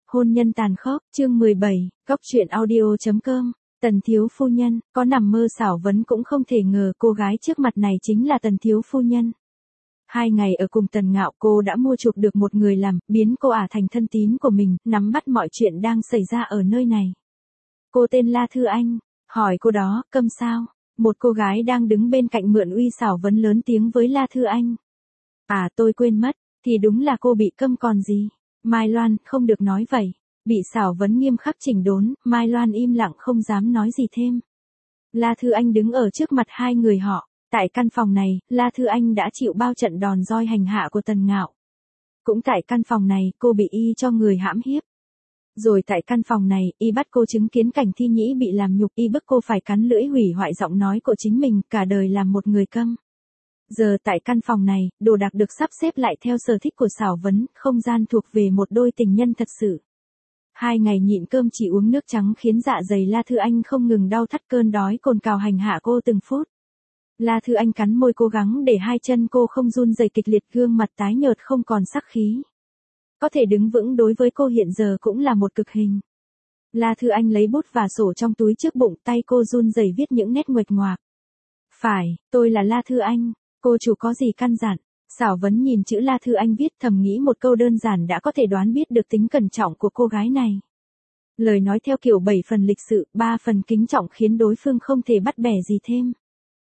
Hôn nhân tàn khốc, chương 17, góc truyện audio.com. Tần thiếu phu nhân, có nằm mơ xảo vấn cũng không thể ngờ cô gái trước mặt này chính là Tần thiếu phu nhân. 2 ngày ở cùng Tần Ngạo, cô đã mua chuộc được một người làm, biến cô ả thành thân tín của mình, nắm bắt mọi chuyện đang xảy ra ở nơi này. Cô tên La Thư Anh, hỏi cô đó, câm sao? Một cô gái đang đứng bên cạnh mượn uy xảo vấn lớn tiếng với La Thư Anh. À, tôi quên mất, thì đúng là cô bị câm còn gì. Mai Loan, không được nói vậy. Bị xảo vấn nghiêm khắc chỉnh đốn, Mai Loan im lặng không dám nói gì thêm. La Thư Anh đứng ở trước mặt hai người họ. Tại căn phòng này, La Thư Anh đã chịu bao trận đòn roi hành hạ của Tần Ngạo. Cũng tại căn phòng này, cô bị y cho người hãm hiếp. Rồi tại căn phòng này, y bắt cô chứng kiến cảnh Thi Nhĩ bị làm nhục, y bức cô phải cắn lưỡi hủy hoại giọng nói của chính mình, cả đời làm một người câm. Giờ tại căn phòng này, đồ đạc được sắp xếp lại theo sở thích của xảo vấn, không gian thuộc về một đôi tình nhân thật sự. 2 ngày nhịn cơm chỉ uống nước trắng khiến dạ dày La Thư Anh không ngừng đau thắt, cơn đói cồn cào hành hạ cô từng phút. La Thư Anh cắn môi cố gắng để hai chân cô không run rẩy kịch liệt, gương mặt tái nhợt không còn sắc khí. Có thể đứng vững đối với cô hiện giờ cũng là một cực hình. La Thư Anh lấy bút và sổ trong túi trước bụng, tay cô run rẩy viết những nét nguệch ngoạc. Phải, tôi là La Thư Anh, cô chủ có gì căn dặn? Xảo vấn nhìn chữ La Thư Anh viết, thầm nghĩ một câu đơn giản đã có thể đoán biết được tính cẩn trọng của cô gái này. Lời nói theo kiểu 7 phần lịch sự, 3 phần kính trọng khiến đối phương không thể bắt bẻ gì thêm.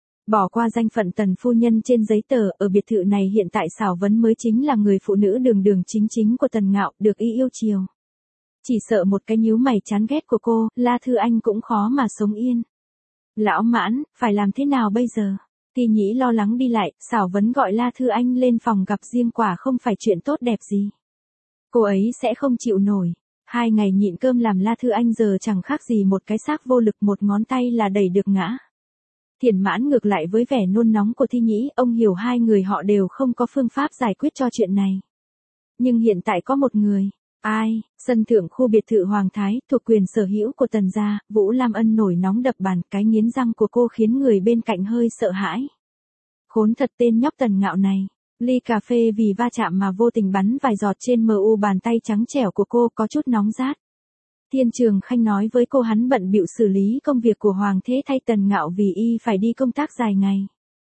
Bỏ qua danh phận Tần phu nhân trên giấy tờ, ở biệt thự này hiện tại xảo vấn mới chính là người phụ nữ đường đường chính chính của Tần Ngạo, được y yêu chiều. Chỉ sợ một cái nhíu mày chán ghét của cô, La Thư Anh cũng khó mà sống yên. Lão Mãn, phải làm thế nào bây giờ? Thi Nhĩ lo lắng đi lại, xảo vấn gọi La Thư Anh lên phòng gặp riêng, quả không phải chuyện tốt đẹp gì. Cô ấy sẽ không chịu nổi. 2 ngày nhịn cơm làm La Thư Anh giờ chẳng khác gì một cái xác vô lực, một ngón tay là đẩy được ngã. Thiền Mãn ngược lại với vẻ nôn nóng của Thi Nhĩ, ông hiểu hai người họ đều không có phương pháp giải quyết cho chuyện này. Nhưng hiện tại có một người. Ai? Sân thượng khu biệt thự Hoàng Thái, thuộc quyền sở hữu của Tần gia. Vũ Lam Ân nổi nóng đập bàn, cái nghiến răng của cô khiến người bên cạnh hơi sợ hãi. Khốn thật tên nhóc Tần Ngạo này. Ly cà phê vì va chạm mà vô tình bắn vài giọt trên mu bàn tay trắng trẻo của cô, có chút nóng rát. Thiên Trường Khanh nói với cô hắn bận bịu xử lý công việc của Hoàng Thế thay Tần Ngạo vì y phải đi công tác dài ngày.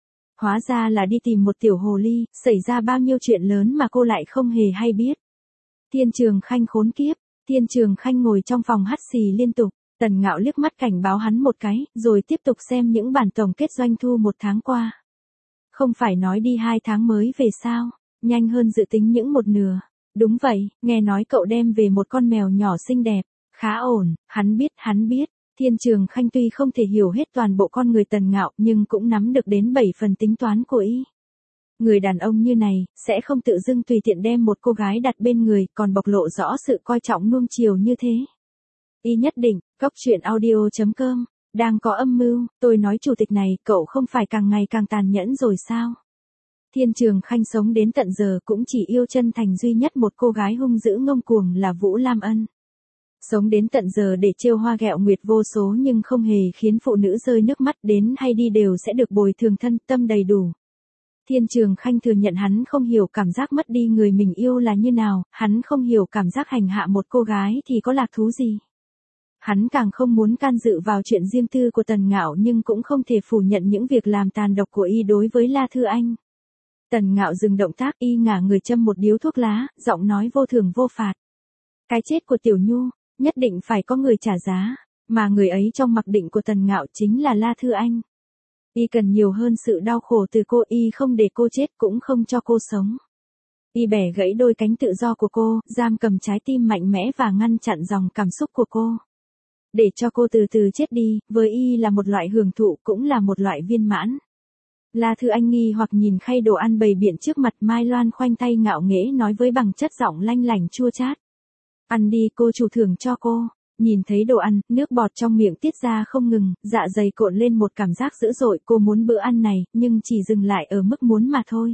Hóa ra là đi tìm một tiểu hồ ly, xảy ra bao nhiêu chuyện lớn mà cô lại không hề hay biết. Thiên Trường Khanh khốn kiếp. Thiên Trường Khanh ngồi trong phòng hắt xì liên tục. Tần Ngạo liếc mắt cảnh báo hắn một cái, rồi tiếp tục xem những bản tổng kết doanh thu 1 tháng qua. Không phải nói đi 2 tháng mới về sao? Nhanh hơn dự tính những 1/2. Đúng vậy, nghe nói cậu đem về một con mèo nhỏ xinh đẹp. Khá ổn, hắn biết. Thiên Trường Khanh tuy không thể hiểu hết toàn bộ con người Tần Ngạo, nhưng cũng nắm được đến 7 phần tính toán của y. Người đàn ông như này, sẽ không tự dưng tùy tiện đem một cô gái đặt bên người, còn bộc lộ rõ sự coi trọng nuông chiều như thế. Y nhất định, góc truyện audio.com, đang có âm mưu. Tôi nói chủ tịch này, cậu không phải càng ngày càng tàn nhẫn rồi sao? Thiên Trường Khanh sống đến tận giờ cũng chỉ yêu chân thành duy nhất một cô gái hung dữ ngông cuồng là Vũ Lam Ân. Sống đến tận giờ để trêu hoa ghẹo nguyệt vô số nhưng không hề khiến phụ nữ rơi nước mắt, đến hay đi đều sẽ được bồi thường thân tâm đầy đủ. Thiên Trường Khanh thừa nhận hắn không hiểu cảm giác mất đi người mình yêu là như nào, hắn không hiểu cảm giác hành hạ một cô gái thì có lạc thú gì. Hắn càng không muốn can dự vào chuyện riêng tư của Tần Ngạo, nhưng cũng không thể phủ nhận những việc làm tàn độc của y đối với La Thư Anh. Tần Ngạo dừng động tác, y ngả người châm một điếu thuốc lá, giọng nói vô thưởng vô phạt. Cái chết của Tiểu Nhu, nhất định phải có người trả giá, mà người ấy trong mặc định của Tần Ngạo chính là La Thư Anh. Y cần nhiều hơn sự đau khổ từ cô, y không để cô chết cũng không cho cô sống. Y bẻ gãy đôi cánh tự do của cô, giam cầm trái tim mạnh mẽ và ngăn chặn dòng cảm xúc của cô. Để cho cô từ từ chết đi, với y là một loại hưởng thụ, cũng là một loại viên mãn. La Thư Anh nghi hoặc nhìn khay đồ ăn bày biện trước mặt, Mai Loan khoanh tay ngạo nghễ nói với bằng chất giọng lanh lảnh chua chát. Ăn đi, cô chủ thưởng cho cô. Nhìn thấy đồ ăn, nước bọt trong miệng tiết ra không ngừng, dạ dày cuộn lên một cảm giác dữ dội, cô muốn bữa ăn này, nhưng chỉ dừng lại ở mức muốn mà thôi.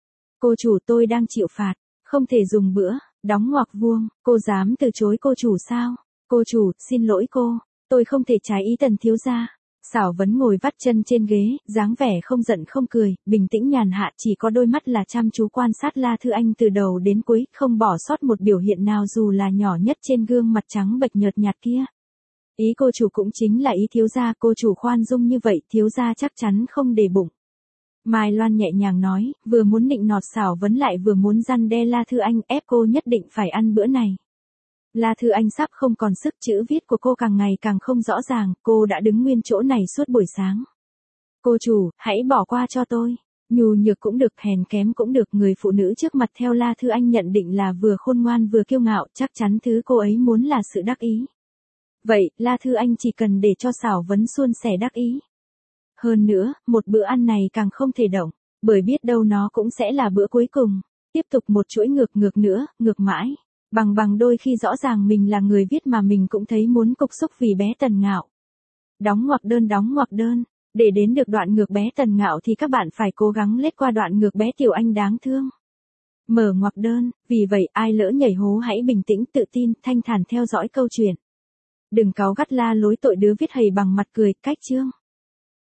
Cô chủ, tôi đang chịu phạt, không thể dùng bữa, đóng ngoặc vuông, cô dám từ chối cô chủ sao? Cô chủ, xin lỗi cô, tôi không thể trái ý Tần thiếu gia. Xảo Vấn ngồi vắt chân trên ghế, dáng vẻ không giận không cười, bình tĩnh nhàn hạ, chỉ có đôi mắt là chăm chú quan sát La Thư Anh từ đầu đến cuối, không bỏ sót một biểu hiện nào dù là nhỏ nhất trên gương mặt trắng bệch nhợt nhạt kia. Ý cô chủ cũng chính là ý thiếu gia, cô chủ khoan dung như vậy, thiếu gia chắc chắn không để bụng. Mai Loan nhẹ nhàng nói, vừa muốn nịnh nọt Xảo Vấn lại vừa muốn răn đe La Thư Anh, ép cô nhất định phải ăn bữa này. La Thư Anh sắp không còn sức, chữ viết của cô càng ngày càng không rõ ràng, cô đã đứng nguyên chỗ này suốt buổi sáng. Cô chủ, hãy bỏ qua cho tôi. Nhu nhược cũng được, hèn kém cũng được, người phụ nữ trước mặt theo La Thư Anh nhận định là vừa khôn ngoan vừa kiêu ngạo, chắc chắn thứ cô ấy muốn là sự đắc ý. Vậy, La Thư Anh chỉ cần để cho Xảo Vấn suôn sẻ đắc ý. Hơn nữa, một bữa ăn này càng không thể động, bởi biết đâu nó cũng sẽ là bữa cuối cùng. Tiếp tục một chuỗi ngược nữa, ngược mãi. Bằng đôi khi rõ ràng mình là người viết mà mình cũng thấy muốn cục xúc vì bé Tần Ngạo. Đóng ngoặc đơn. Để đến được đoạn ngược bé Tần Ngạo thì các bạn phải cố gắng lết qua đoạn ngược bé Tiểu Anh đáng thương. Mở ngoặc đơn, vì vậy ai lỡ nhảy hố hãy bình tĩnh, tự tin, thanh thản theo dõi câu chuyện. Đừng cáu gắt la lối tội đứa viết hầy bằng mặt cười, cách chương.